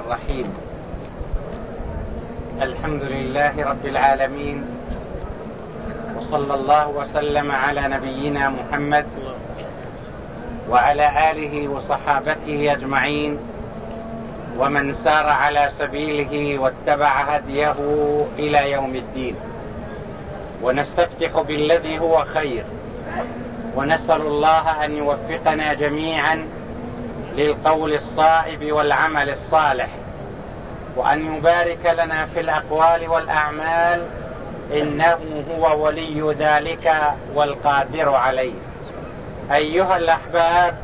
الرحيم. الحمد لله رب العالمين، وصلى الله وسلم على نبينا محمد وعلى آله وصحابته أجمعين، ومن سار على سبيله واتبع هديه إلى يوم الدين. ونستفتح بالذي هو خير، ونسأل الله أن يوفقنا جميعا للقول الصائب والعمل الصالح، وأن يبارك لنا في الأقوال والأعمال، إنه هو ولي ذلك والقادر عليه. أيها الأحباب،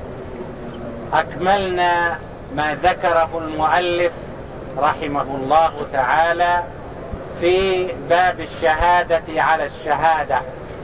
أكملنا ما ذكره المؤلف رحمه الله تعالى في باب الشهادة على الشهادة.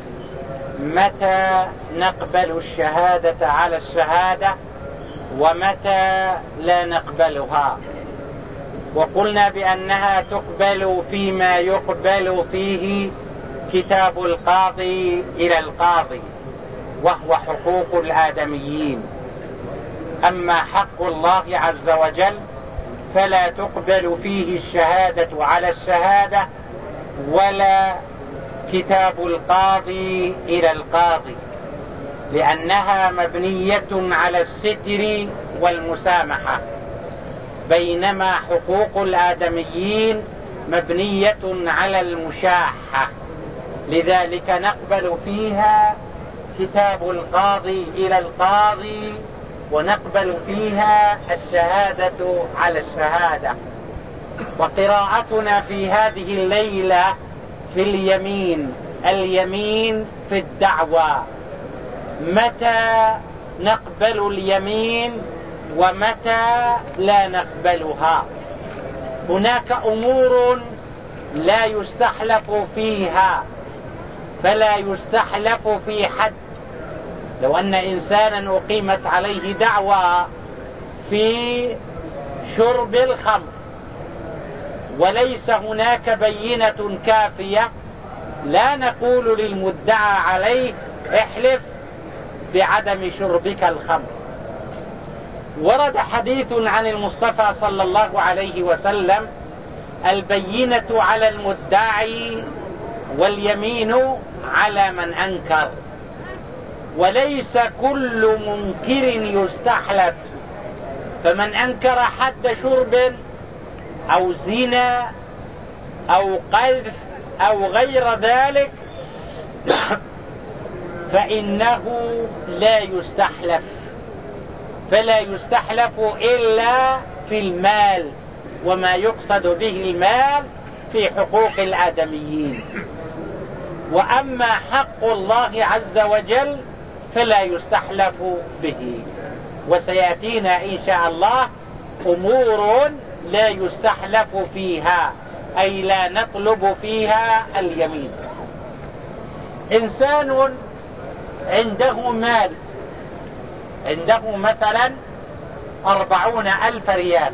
متى نقبل الشهادة على الشهادة ومتى لا نقبلها؟ وقلنا بأنها تقبل فيما يقبل فيه كتاب القاضي إلى القاضي، وهو حقوق الآدميين. أما حق الله عز وجل فلا تقبل فيه الشهادة على الشهادة ولا كتاب القاضي إلى القاضي، لأنها مبنية على الستر والمسامحة، بينما حقوق الآدميين مبنية على المشاحة. لذلك نقبل فيها كتاب القاضي إلى القاضي، ونقبل فيها الشهادة على الشهادة. وقراءتنا في هذه الليلة في اليمين في الدعوى. متى نقبل اليمين ومتى لا نقبلها؟ هناك أمور لا يستحلف فيها، فلا يستحلف في حد. لو أن إنسانا أقيمت عليه دعوى في شرب الخمر وليس هناك بينة كافية، لا نقول للمدعى عليه احلف بعدم شربك الخمر. ورد حديث عن المصطفى صلى الله عليه وسلم: البينة على المدعي واليمين على من أنكر. وليس كل منكر يستحلف، فمن أنكر حد شرب أو زنا أو قذف أو غير ذلك فإنه لا يستحلف، فلا يستحلف إلا في المال، وما يقصد به المال في حقوق الآدميين. وأما حق الله عز وجل فلا يستحلف به. وسيأتينا إن شاء الله أمور لا يستحلف فيها، أي لا نطلب فيها اليمين. إنسان عنده مال، عنده مثلا 40,000 ريال.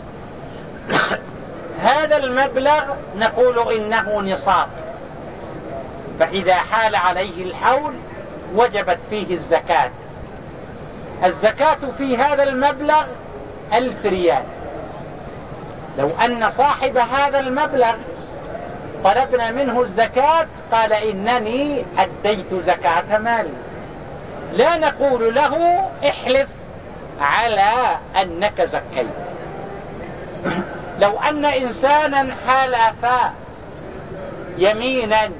هذا المبلغ نقول إنه نصاب، فإذا حال عليه الحول وجبت فيه الزكاة. الزكاة في هذا المبلغ 1000 ريال. لو أن صاحب هذا المبلغ طلبنا منه الزكاة قال إنني أديت زكاة مالي، لا نقول له احلف على أنك زكيت. لو أن إنسانا حلف يمينا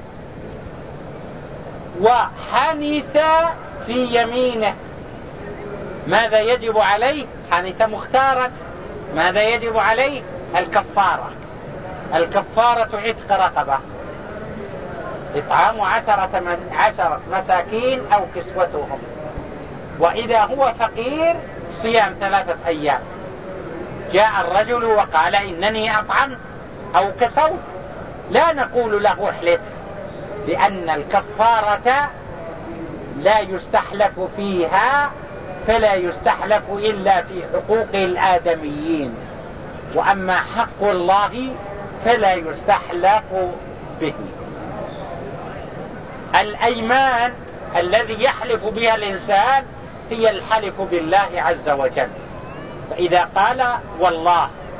وحنث في يمينه، ماذا يجب عليه؟ حنث مختارا، ماذا يجب عليه؟ الكفارة. الكفارة عتق رقبة، إطعام 10 مساكين أو كسوتهم، وإذا هو فقير صيام 3 أيام. جاء الرجل وقال إنني أطعمت أو كسوت، لا نقول له احلف، لأن الكفارة لا يستحلف فيها، فلا يستحلف إلا في حقوق الآدميين. وأما حق الله فلا يستحلف به. الأيمان الذي يحلف بها الإنسان هي الحلف بالله عز وجل. فإذا قال والله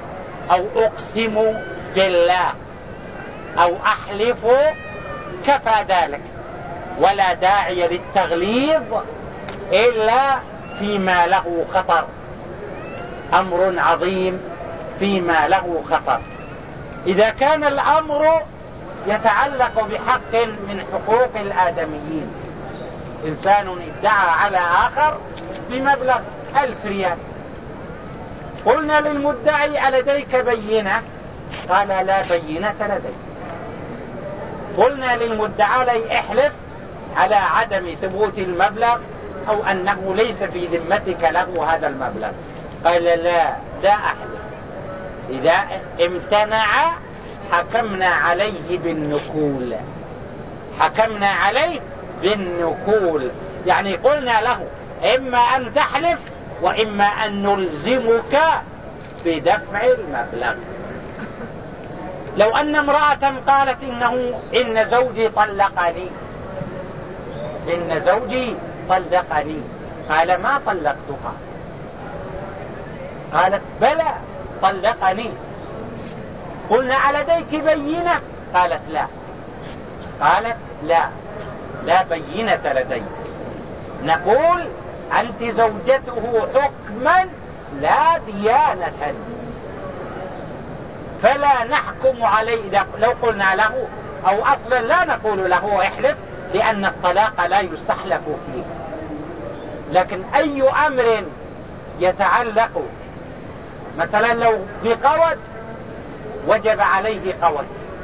أو أقسم بالله أو أحلف كفى ذلك، ولا داعي للتغليظ إلا فيما له خطر، أمر عظيم فيما له خطر. إذا كان الأمر يتعلق بحق من حقوق الآدميين، إنسان ادعى على آخر بمبلغ 1000 ريال، قلنا للمدعي ألديك بينة؟ قال لا بينة لدي. قلنا للمدعى لي احلف على عدم ثبوت المبلغ أو أنه ليس في ذمتك له هذا المبلغ، قال لا أحلف. إذا امتنع حكمنا عليه بالنكول، حكمنا عليه بالنكول، يعني قلنا له إما أن تحلف وإما أن نلزمك بدفع المبلغ. لو أن امرأة قالت إن زوجي طلقني، إن زوجي طلقني، قال ما طلقتها، قالت بلى طلقني، قلنا ألديك بينة؟ قالت لا، قالت لا بينة لدي. نقول أنت زوجته حكما لا ديانة، فلا نحكم عليه. لو قلنا له أو أصلا لا نقول له احلف، لأن الطلاق لا يستحلف فيه. لكن أي أمر يتعلق مثلا لو بقود وجب عليه قود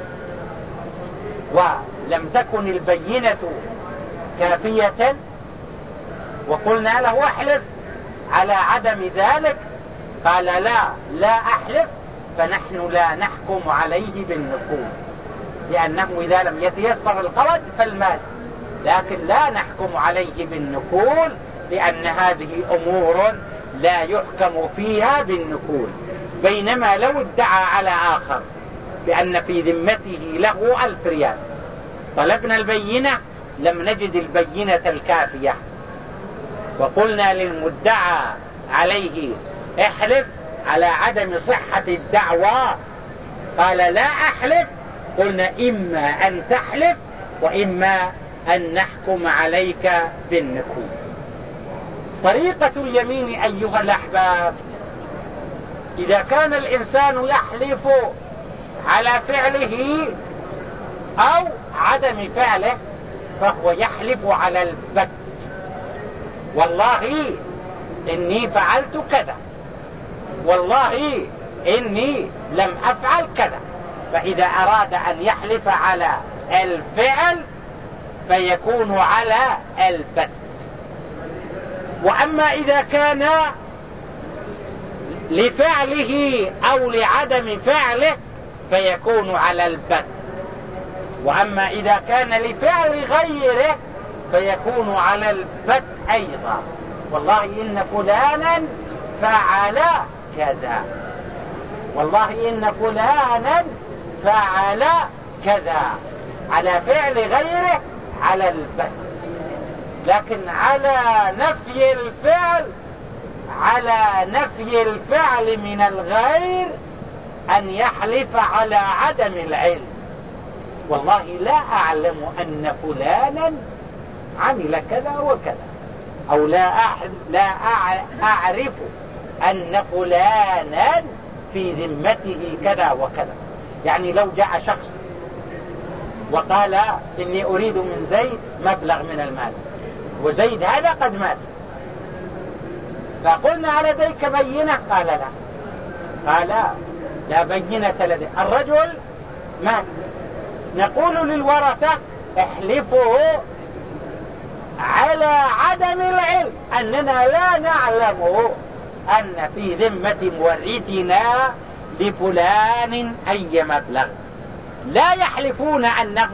ولم تكن البينة كافية وقلنا له احلف على عدم ذلك، قال لا أحلف، فنحن لا نحكم عليه بالنكول، لأنه إذا لم يتيسر القود فالمال، لكن لا نحكم عليه بالنكول لأن هذه أمور لا يحكم فيها بالنكول. بينما لو ادعى على آخر بأن في ذمته له 1000 ريال، طلبنا البينة لم نجد البينة الكافية، وقلنا للمدعى عليه احلف على عدم صحة الدعوى، قال لا أحلف، قلنا إما أن تحلف وإما أن نحكم عليك بالنكول. طريقة اليمين أيها الأحباب، إذا كان الإنسان يحلف على فعله أو عدم فعله فهو يحلف على البت، والله إني فعلت كذا، والله إني لم أفعل كذا. فإذا أراد أن يحلف على الفعل فيكون على البت. وأما إذا كان لفعله أو لعدم فعله فيكون على البت. وأما إذا كان لفعل غيره فيكون على البت أيضا، والله إن فلانا فعل كذا، والله إن فلانا فعل كذا، على فعل غيره على البت. لكن على نفي الفعل، على نفي الفعل من الغير أن يحلف على عدم العلم، والله لا أعلم أن فلانا عمل كذا وكذا، أو لا أعرف أن فلانا في ذمته كذا وكذا. يعني لو جاء شخص وقال إني أريد من زيد مبلغ من المال، وزيد هذا قد مات، فقلنا لديك بينة؟ قال لا، قال لا بينة لدي، الرجل مات. نقول للورثة احلفوا على عدم العلم أننا لا نعلم أن في ذمة مورثنا لفلان أي مبلغ. لا يحلفون أنه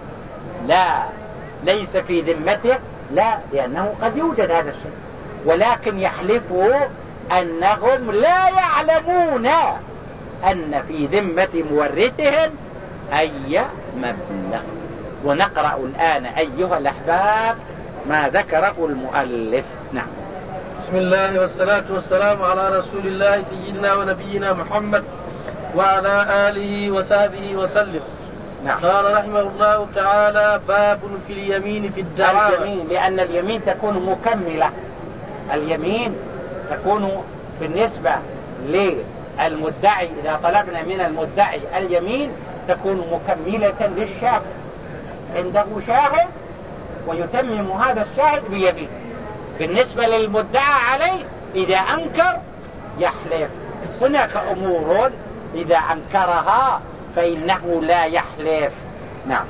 ليس في ذمته، لا، لأنه قد يوجد هذا الشيء، ولكن يحلفوا أنهم لا يعلمون أن في ذمة مورثهم أي مبلغ. ونقرأ الآن أيها الأحباب ما ذكره المؤلف. نعم. بسم الله والصلاة والسلام على رسول الله سيدنا ونبينا محمد وعلى آله وصحبه وسلم. نعم. قال رحمه الله تعالى: باب في اليمين في الدعوى. اليمين، لأن اليمين تكون مكملة. اليمين تكون بالنسبة للمدعي، إذا طلبنا من المدعي اليمين تكون مكملة للشاهد، عنده شاهد ويتمم هذا الشاهد بيمين. بالنسبة للمدعى عليه إذا أنكر يحلف. هناك أمور إذا أنكرها فإنه لا يحلف. نعم.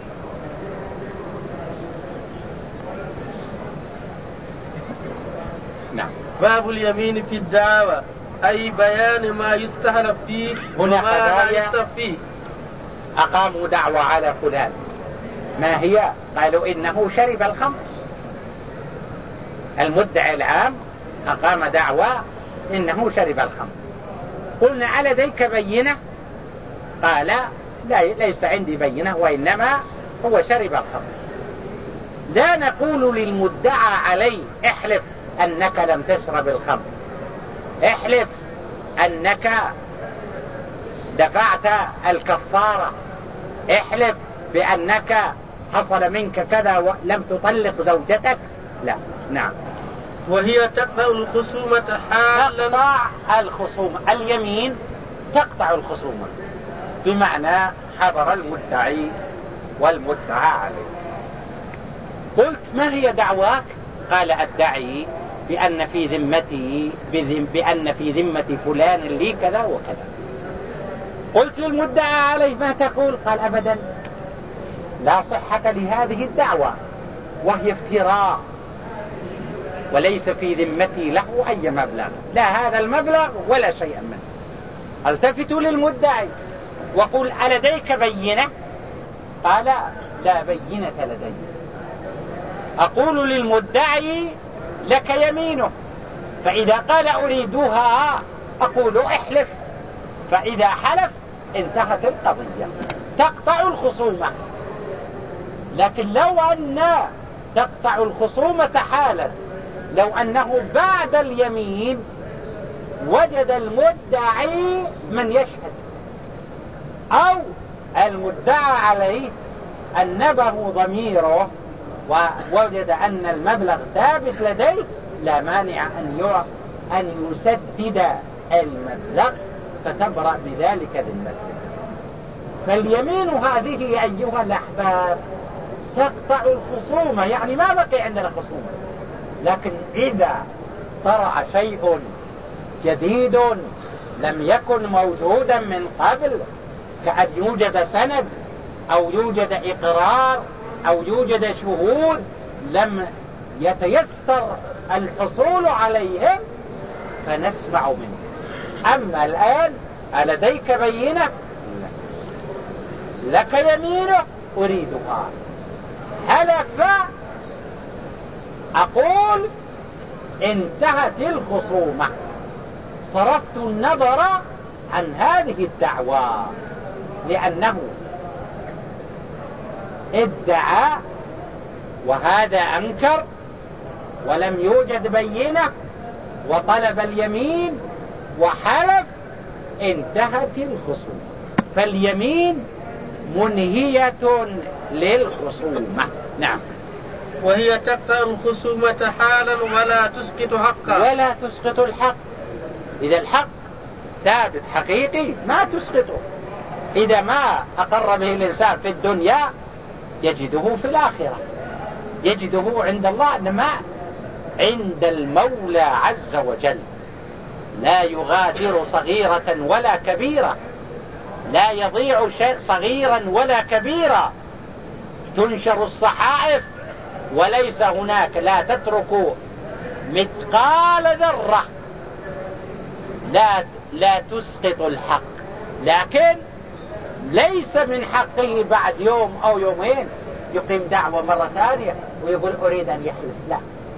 نعم. باب اليمين في الدعوى، أي بيان ما يستحلف فيه هنا وما لا قضايا يستحلف فيه. أقاموا دعوة على فلان، ما هي؟ قالوا إنه شرب الخمر. المدعي العام أقام دعوة إنه شرب الخمر. قلنا: على ذيك بينة؟ قال: لا، ليس عندي بينة، وإنما هو شرب الخمر. لا نقول للمدعى عليه: احلف أنك لم تشرب الخمر، احلف أنك دفعت الكفارة، احلف بأنك حصل منك كذا ولم تطلق زوجتك. لا. نعم. وهي تقطع الخصومة حالا. تقطع الخصومة. اليمين تقطع الخصومة، بمعنى حضر المدعي والمدعى عليه. قلت: ما هي دعواك؟ قال: أدعي بأن في ذمتي بأن في ذمة فلان لي كذا وكذا. قلت للمدعى عليه: ما تقول؟ قال: أبدا، لا صحة لهذه الدعوة، وهي افتراء، وليس في ذمتي له أي مبلغ، لا هذا المبلغ ولا شيء منه. التفت للمدعي وقل: ألديك بينة؟ قال: لا بينة لدي. أقول للمدعي: لك يمينه. فإذا قال أريدها أقول: احلف. فإذا حلف انتهت القضية، تقطع الخصومة. لكن لو أن تقطع الخصومة حالا لو أنه بعد اليمين وجد المدعي من يشهد، أو المدعى عليه أنبه ضميره ووجد أن المبلغ ثابت لديه، لا مانع أن يسدد المبلغ فتبرأ بذلك ذمته. فاليمين هذه أيها الأحباب تقطع الخصومة، يعني ما بقي عندنا خصومة. لكن إذا طرأ شيء جديد لم يكن موجودا من قبل، كأن يوجد سند أو يوجد إقرار أو يوجد شهود لم يتيسر الحصول عليهم، فنسمع منه. أما الآن: ألديك بينة؟ لك يمينه؟ أريدها. حلف، أقول: انتهت الخصومة، صرفت النظر عن هذه الدعوى، لأنه ادعى وهذا أنكر ولم يوجد بينة وطلب اليمين وحلف، انتهت الخصومة. فاليمين منهية للخصومة. نعم. وهي تقطع الخصومة حالا ولا تسقط حقا. ولا تسقط الحق. إذا الحق ثابت حقيقي ما تسقطه. إذا ما أقر به الإنسان في الدنيا يجده في الآخرة، يجده عند الله. إنما عند المولى عز وجل لا يغادر صغيرة ولا كبيرة، لا يضيع شيء صغيرا ولا كبيرا. تنشر الصحائف وليس هناك، لا تترك مثقال ذرة، لا تسقط الحق. لكن ليس من حقه بعد يوم أو يومين يقيم دعوة مرة ثانية ويقول أريد أن يحلف. لا،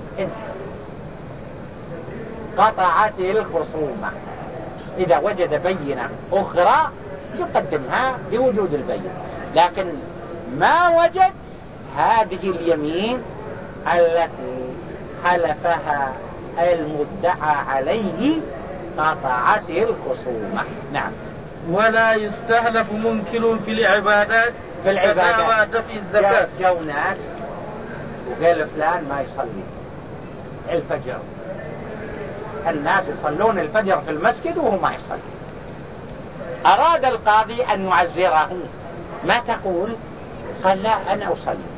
قطعت الخصومة. إذا وجد بينة أخرى يقدمها لوجود البينة، لكن ما وجد هذه اليمين التي حلفها المدعى عليه قطعت الخصومة. نعم. ولا يستهلف منكر في العبادات كدعوى دفع الزكاة. جو ناس وقال فلان ما يصلي الفجر، الناس يصلون الفجر في المسجد وهو ما يصلي. أراد القاضي أن يعزره، ما تقول؟ قال لا، أنا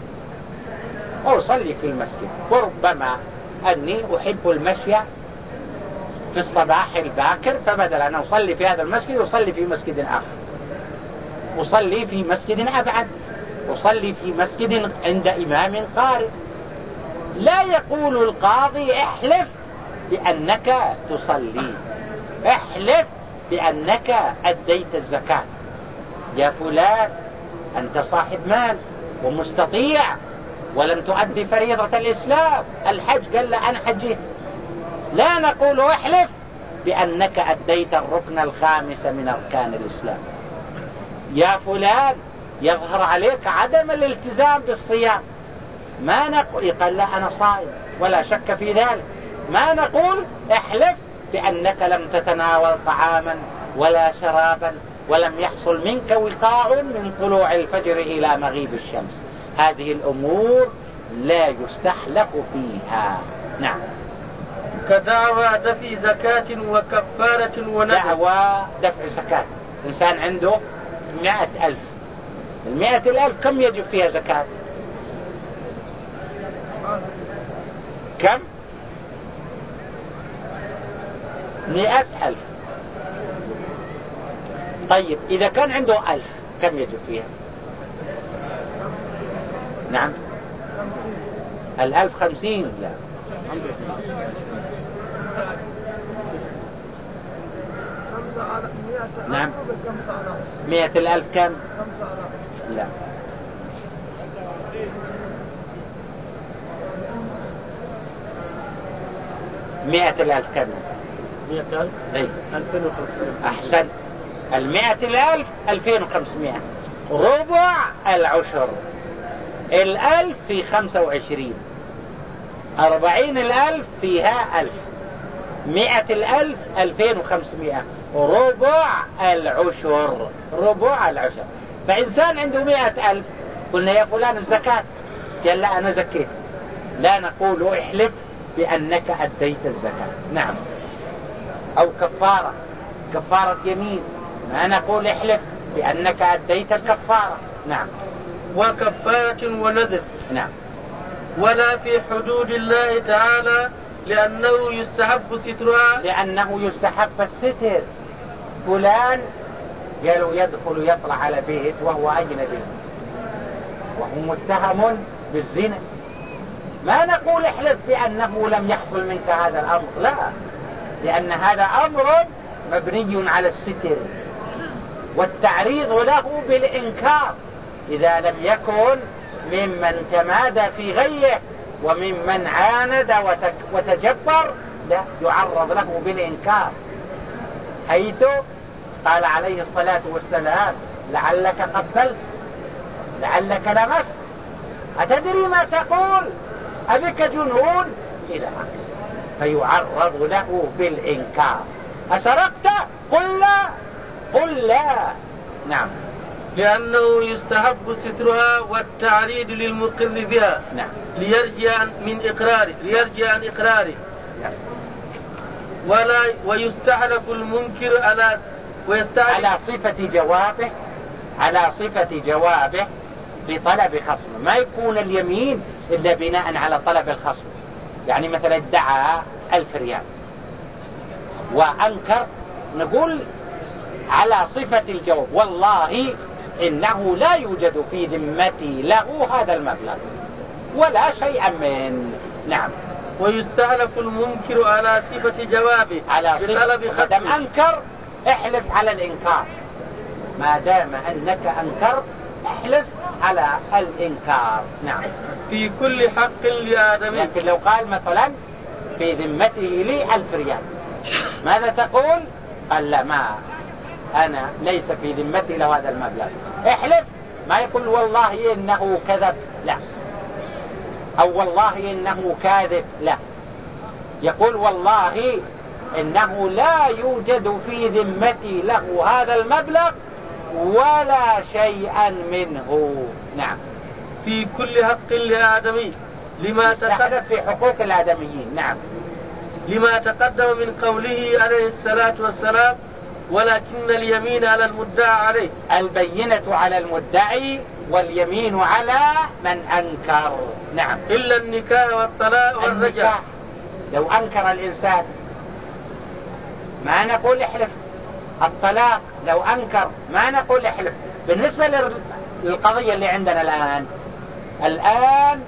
أصلي في المسجد، وربما أني أحب المشي في الصباح الباكر، فبدل أن أصلي في هذا المسجد أصلي في مسجد آخر، أصلي في مسجد أبعد، أصلي في مسجد عند إمام قارئ. لا يقول القاضي احلف بأنك تصلي، احلف بأنك أديت الزكاة. يا فلان أنت صاحب مال ومستطيع ولم تؤدي فريضة الإسلام، الحج، قال لا أنا حجيت. لا نقول احلف بأنك أديت الركن الخامس من أركان الإسلام. يا فلان يظهر عليك عدم الالتزام بالصيام، ما نقول، قال لا أنا صائم ولا شك في ذلك. ما نقول احلف بأنك لم تتناول طعاما ولا شرابا ولم يحصل منك وقاع من طلوع الفجر إلى مغيب الشمس. هذه الأمور لا يستحلف فيها. نعم. كدعوى دفع زكاة وكفارة ونذر. دعوى دفع زكاة، إنسان عنده 100,000، 100,000 كم يجب فيها زكاة؟ كم؟ 100,000. طيب إذا كان عنده 1000 كم يجب فيها؟ نعم 1050. لا نعم 100,000 كم؟ لا 100,000 كم؟ 100,000 اي 2500. احسن. 100,000 2500، ربع العشر. 1000 في 25، 40,000 فيها 1000، 100,000 2500، ربع العشر، ربع العشر. فإنسان عنده 100,000، قلنا يا فلان الزكاة، قال لا أنا زكيت، لا نقول احلف بأنك أديت الزكاة. نعم. أو كفارة يمين، ما نقول احلف بأنك أديت الكفارة. نعم. وكفارة ونذر. نعم. ولا في حدود الله تعالى لأنه يستحب سترها، لأنه يستحب الستر. فلان قالوا يدخل يطلع على بيت وهو أجنبي وهو متهم بالزنا، ما نقول احلف بأنه لم يحصل منك هذا الأمر، لا، لأن هذا أمر مبني على الستر والتعريض له بالإنكار. إذا لم يكن ممن تمادى في غيه وممن عاند وتجبر، لا، يعرض له بالإنكار، حيث قال عليه الصلاة والسلام لعلك قبلت، لعلك لمست، أتدري ما تقول، أبك جنون، إلى آخره، فيعرض له بالإنكار. أسرقت؟ قل لا، قل لا. نعم. لأنه يستحب سترها والتعريض للمقر بها. نعم. ليرجع عن إقراره. نعم. ويستحلف المنكر على صفة جوابه بطلب خصم. ما يكون اليمين إلا بناء على طلب الخصم. يعني مثلا ادعى 1000 ريال وأنكر، نقول على صفة الجواب والله إنه لا يوجد في ذمتي له هذا المبلغ ولا شيئا من. نعم. ويستحلف المنكر على صفة جوابه على بطلب خصم. ما دام أنكر احلف على الإنكار، ما دام أنك أنكر احلف على الإنكار. نعم. في كل حق لآدم. لكن لو قال مثلا في ذمته لي 1000 ريال، ماذا تقول؟ قال لا، ما أنا ليس في ذمتي له هذا المبلغ، احلف. ما يقول والله إنه كذب، لا، أو والله إنه كاذب، لا، يقول والله إنه لا يوجد في ذمتي له هذا المبلغ ولا شيئا منه. نعم. في كل حق لآدمي لما تقدم في حقوق الآدميين. نعم. لما تقدم من قوله عليه الصلاة والسلام ولكن اليمين على المدعى عليه. البينة على المدعي واليمين على من أنكر. نعم. إلا النكاح والطلاق والرجعة. لو أنكر الإنسان ما نقول احلف. الطلاق لو أنكر ما نقول احلف. بالنسبة للقضية اللي عندنا الآن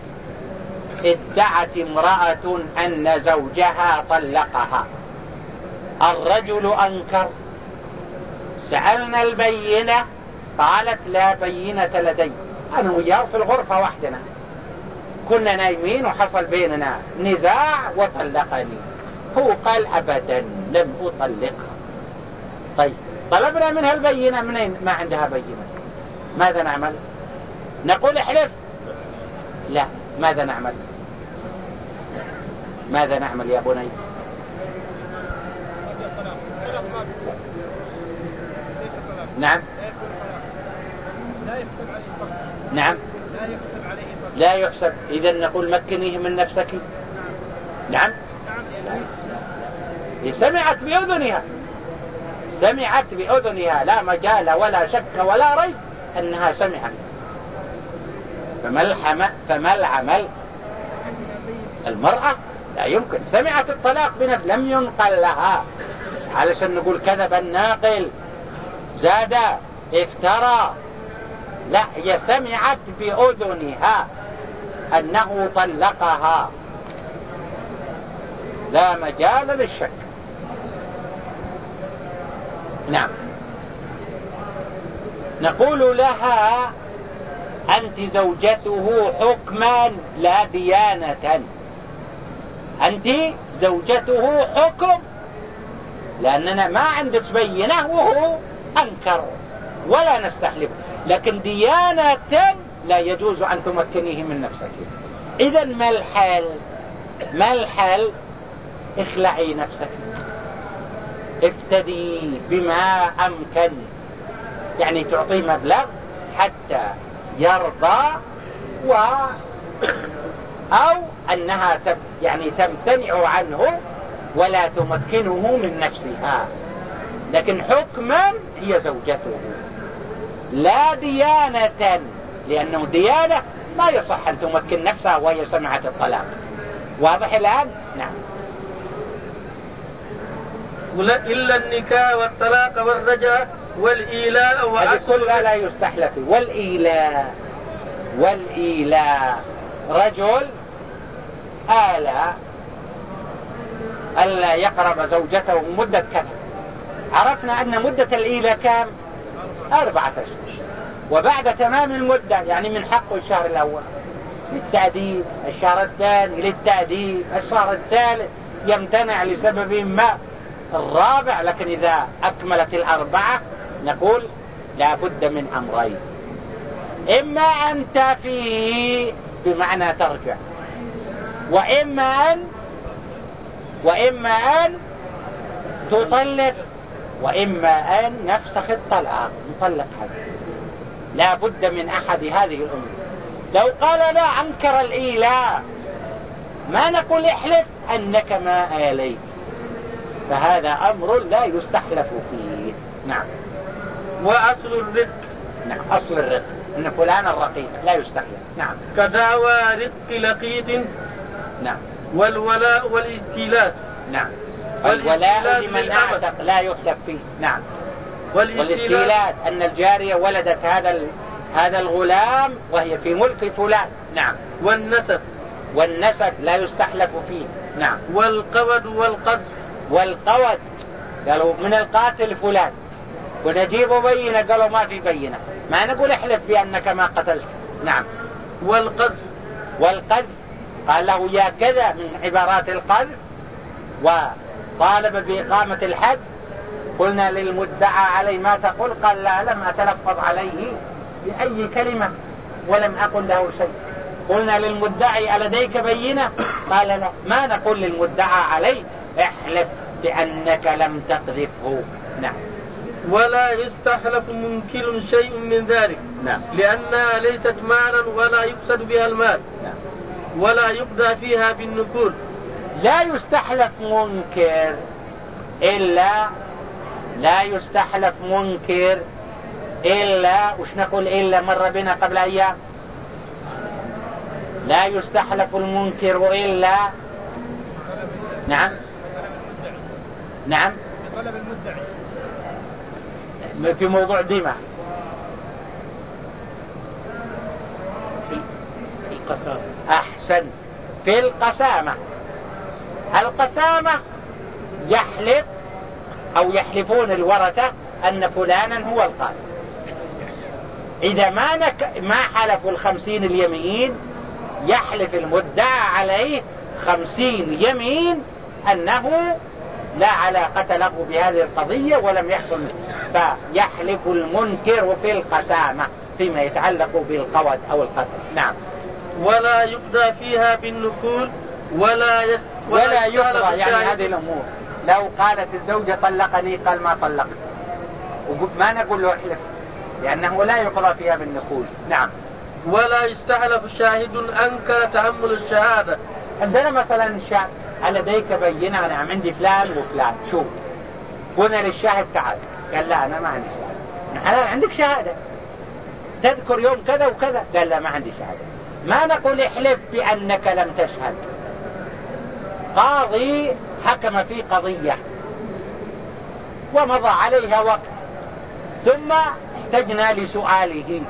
ادعت امرأة أن زوجها طلقها، الرجل أنكر، سألنا البينة قالت لا بينة لدي، أنا وياه في الغرفة وحدنا كنا نايمين وحصل بيننا نزاع وطلقني. هو قال أبدا لم أطلقها. طيب طلبنا منها البينة، منين؟ ما عندها بينة. ماذا نعمل؟ نقول احلف؟ لا. ماذا نعمل؟ ماذا نعمل يا بني؟ نعم. نعم. لا يحسب. إذا نقول مكنيه من نفسك. نعم. سمعت بأذنها، سمعت بأذنها، لا مجال ولا شك ولا ريب أنها سمعت. فما العمل؟ المرأة لا يمكن سمعت الطلاق بنفس، لم ينقل لها علشان نقول كذب الناقل، زاد، افترى. لا، هي سمعت بأذنها أنه طلقها، لا مجال للشك. نعم. نقول لها أنت زوجته حكما لا ديانة. أنت زوجته حكم، لأننا ما عندك بينة وهو أنكر ولا نستحلف، لكن ديانة لا يجوز أن تمكنيه من نفسك. إذا ما الحل؟ اخلعي نفسك، افتدي بما أمكن، يعني تعطي مبلغ حتى يرضى، أو أنها يعني تمتنع عنه ولا تمكنه من نفسها، لكن حكما هي زوجته لا ديانة، لأنه ديانة ما يصح أن تمكن نفسها وهي سمعت الطلاق. واضح الآن؟ نعم. إلا النكاح والطلاق والرجعة والإيلاء هذه كلها لا يستحلف. والإيلاء رجل ألا يقرب زوجته مدة كذا، عرفنا أن مدة الإيلاء كام؟ 4 أشهر، وبعد تمام المدة يعني من حقه الشهر الأول للتأديب، الشهر الثاني للتأديب، الشهر الثالث يمتنع لسبب ما، الرابع. لكن إذا أكملت 4 نقول لا بد من أمرين: إما أن تفيه بمعنى ترجع، وإما أن تطلق، وإما أن نفسخ الطلاق نطلق. هذا لا بد من أحد هذه الأمور. لو قال لا أنكر الإيلاء ما نقول احلف أنك ما آليت، فهذا أمر لا يستحلف فيه. نعم. وأصل الرق. نعم. أصل الرق أن فلان الرقيق لا يستحلف. نعم. كدعوى رق لقيط. نعم. والولاء والاستيلاء. نعم. الولاء لمن أعتق لا يحلف فيه. نعم. والاستيلاء أن الجارية ولدت هذا الغلام وهي في ملك فلان. نعم. والنسب لا يستحلف فيه. نعم. والقود والقذف. والقود قالوا من القاتل فلان ونجيب بينة، قالوا ما في بينة، ما نقول احلف بأنك ما قتلت. نعم. والقذف قال له يا كذا من عبارات القذف، وطالب بإقامة الحد. قلنا للمدعى عليه ما تقول؟ قال لا، لم أتلفظ عليه بأي كلمة ولم أقل له شيء. قلنا للمدعي ألديك بينة؟ قال لا. ما نقول للمدعى عليه احلف بأنك لم تقذفه. نعم. ولا يستحلف منكر شيء من ذلك. نعم. لأنها ليست مالا ولا يقصد بها المال. نعم. ولا يقضى فيها بالنكول. لا يستحلف منكر إلا وش نقول إلا مر بنا قبل أيام. لا يستحلف المنكر إلا نعم في موضوع دماء في القسامة. أحسن. في القسامة يحلف أو يحلفون الورثة أن فلانا هو القاتل. إذا ما حلفوا 50 اليمين يحلف المدعى عليه 50 يمين أنه لا علاقة له بهذه القضية ولم يحصل منه، فيحلف المنكر في القسامة فيما يتعلق بالقود أو القتل. نعم. ولا يقضى فيها بالنكول ولا يقضى يعني هذه الأمور. لو قالت الزوجة طلقني قال ما طلقت ما نقول له احلف لأنه لا يقضى فيها بالنكول. نعم. ولا يستحلف شاهد أنكر تحمل الشهادة. عندنا مثلا شاهد لديك بينة أنا عندي فلان وفلان، شوف قلنا للشاهد تعال قال لا أنا ما عندي شهادة. حلال عندك شهادة تذكر يوم كذا وكذا قال لا ما عندي شهادة. ما نقول احلف بأنك لم تشهد. قاضي حكم في قضية ومضى عليها وقت ثم احتجنا لسؤاله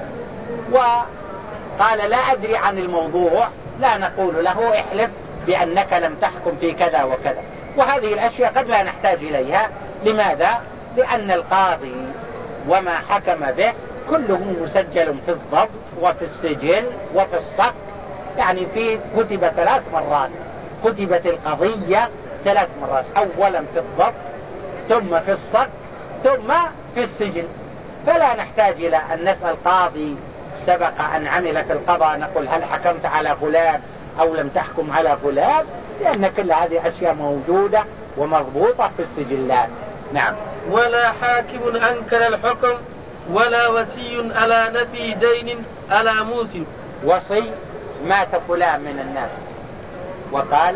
وقال لا أدري عن الموضوع، لا نقول له احلف بأنك لم تحكم في كذا وكذا. وهذه الأشياء قد لا نحتاج إليها. لماذا؟ لأن القاضي وما حكم به كله مسجل في الضبط وفي السجل وفي الصك، يعني كتب 3 مرات، كتبت القضية 3 مرات، أولا في الضبط ثم في الصك ثم في السجل. فلا نحتاج إلى أن نسأل قاضي سبق أن عمل في القضاء نقول هل حكمت على فلان أو لم تحكم على فلان، لأن كل هذه أشياء موجودة ومضبوطة في السجلات. نعم. ولا حاكم أنكر الحكم ولا وصي على نفي دين على موسم. وصي مات فلان من الناس وقال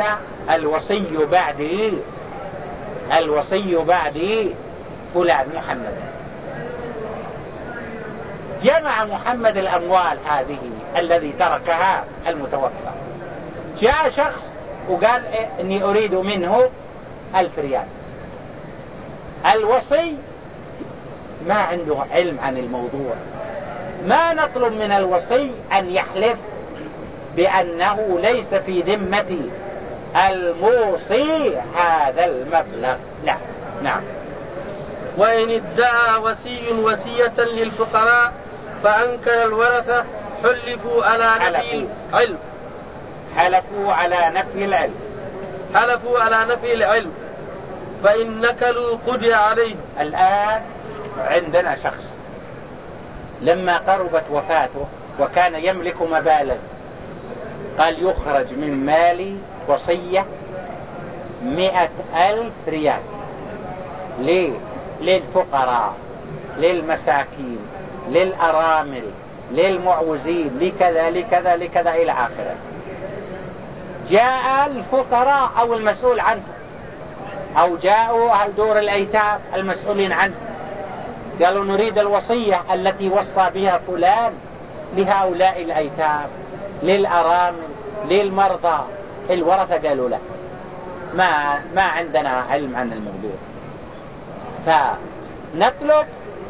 الوصي بعدي فلان محمد. جمع محمد الأموال هذه الذي تركها المتوفى. جاء شخص وقال إني أريد منه 1000 ريال. الوصي ما عنده علم عن الموضوع. ما نطلب من الوصي أن يحلف بأنه ليس في ذمة الموصي هذا المبلغ، لا. نعم. وإن ادعى وصي وصية للفقراء فأنكر الورثة حلفوا على نفي العلم. حلفوا على نفي العلم فإن نكلوا قضي عليه. الآن عندنا شخص لما قربت وفاته وكان يملك مبالغ قال يخرج من مالي وصية 100,000 ريال للفقراء للمساكين للأرامل للمعوزين لكذا إلى آخره. جاء الفقراء أو المسؤول عنه أو جاءوا أهل دور الأيتام المسؤولين عنه قالوا نريد الوصية التي وصى بها فلان لهؤلاء الأيتام للأرامل للمرضى. الورثة قالوا لا ما عندنا علم عن الموضوع. فنطلب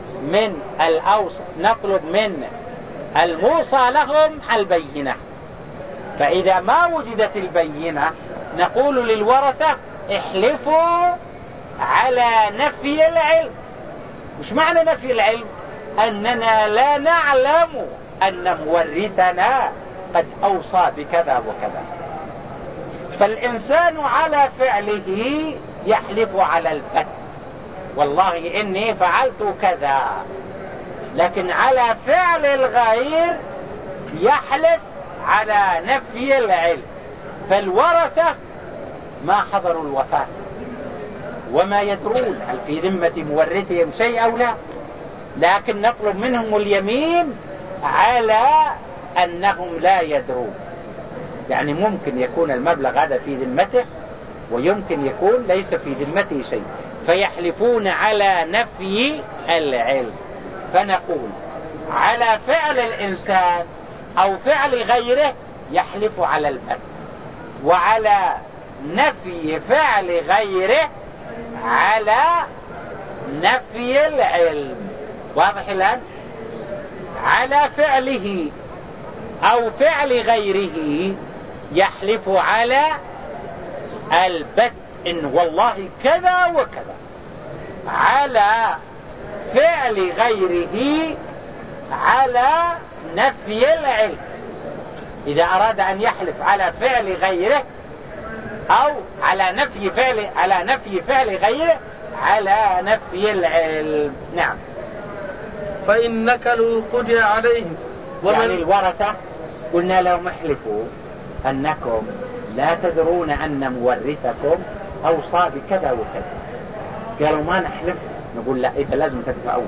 من الموصى لهم البينة. فإذا ما وجدت البينة نقول للورثة احلفوا على نفي العلم. مش معنى نفي العلم؟ أننا لا نعلم أن مورثنا قد أوصى بكذا وكذا. فالإنسان على فعله يحلف على البت والله إني فعلت كذا، لكن على فعل الغير يحلف على نفي العلم. فالورثة ما حضروا الوفاة وما يدرون هل في ذمة مورثهم شيء أو لا، لكن نطلب منهم اليمين على أنهم لا يدرون. يعني ممكن يكون المبلغ هذا في ذمته ويمكن يكون ليس في ذمته شيء، فيحلفون على نفي العلم. فنقول على فعل الإنسان أو فعل غيره يحلف على البت، وعلى نفي فعل غيره على نفي العلم. واضح الآن؟ على فعله أو فعل غيره يحلف على البت إن والله كذا وكذا. على فعل غيره على نفي العلم. إذا أراد أن يحلف على فعل غيره أو على نفي فعل غيره على نفي العلم. نعم. فإن نكلوا قضي عليهم. يعني الورثة قلنا لهم احلفوا أنكم لا تدرون أن مورثكم أوصى بكذا وكذا. قالوا ما نحلف، نقول لا، إذا لازم تدفعون.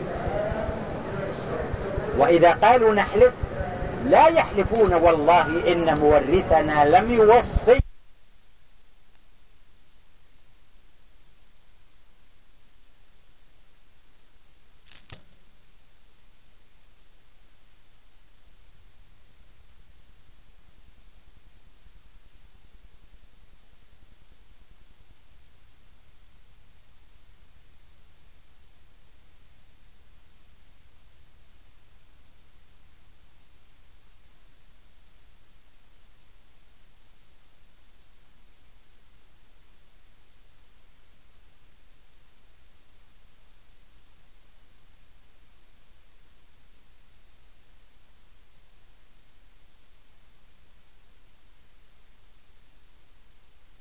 وإذا قالوا نحلف لا يحلفون والله إن مورثنا لم يوصي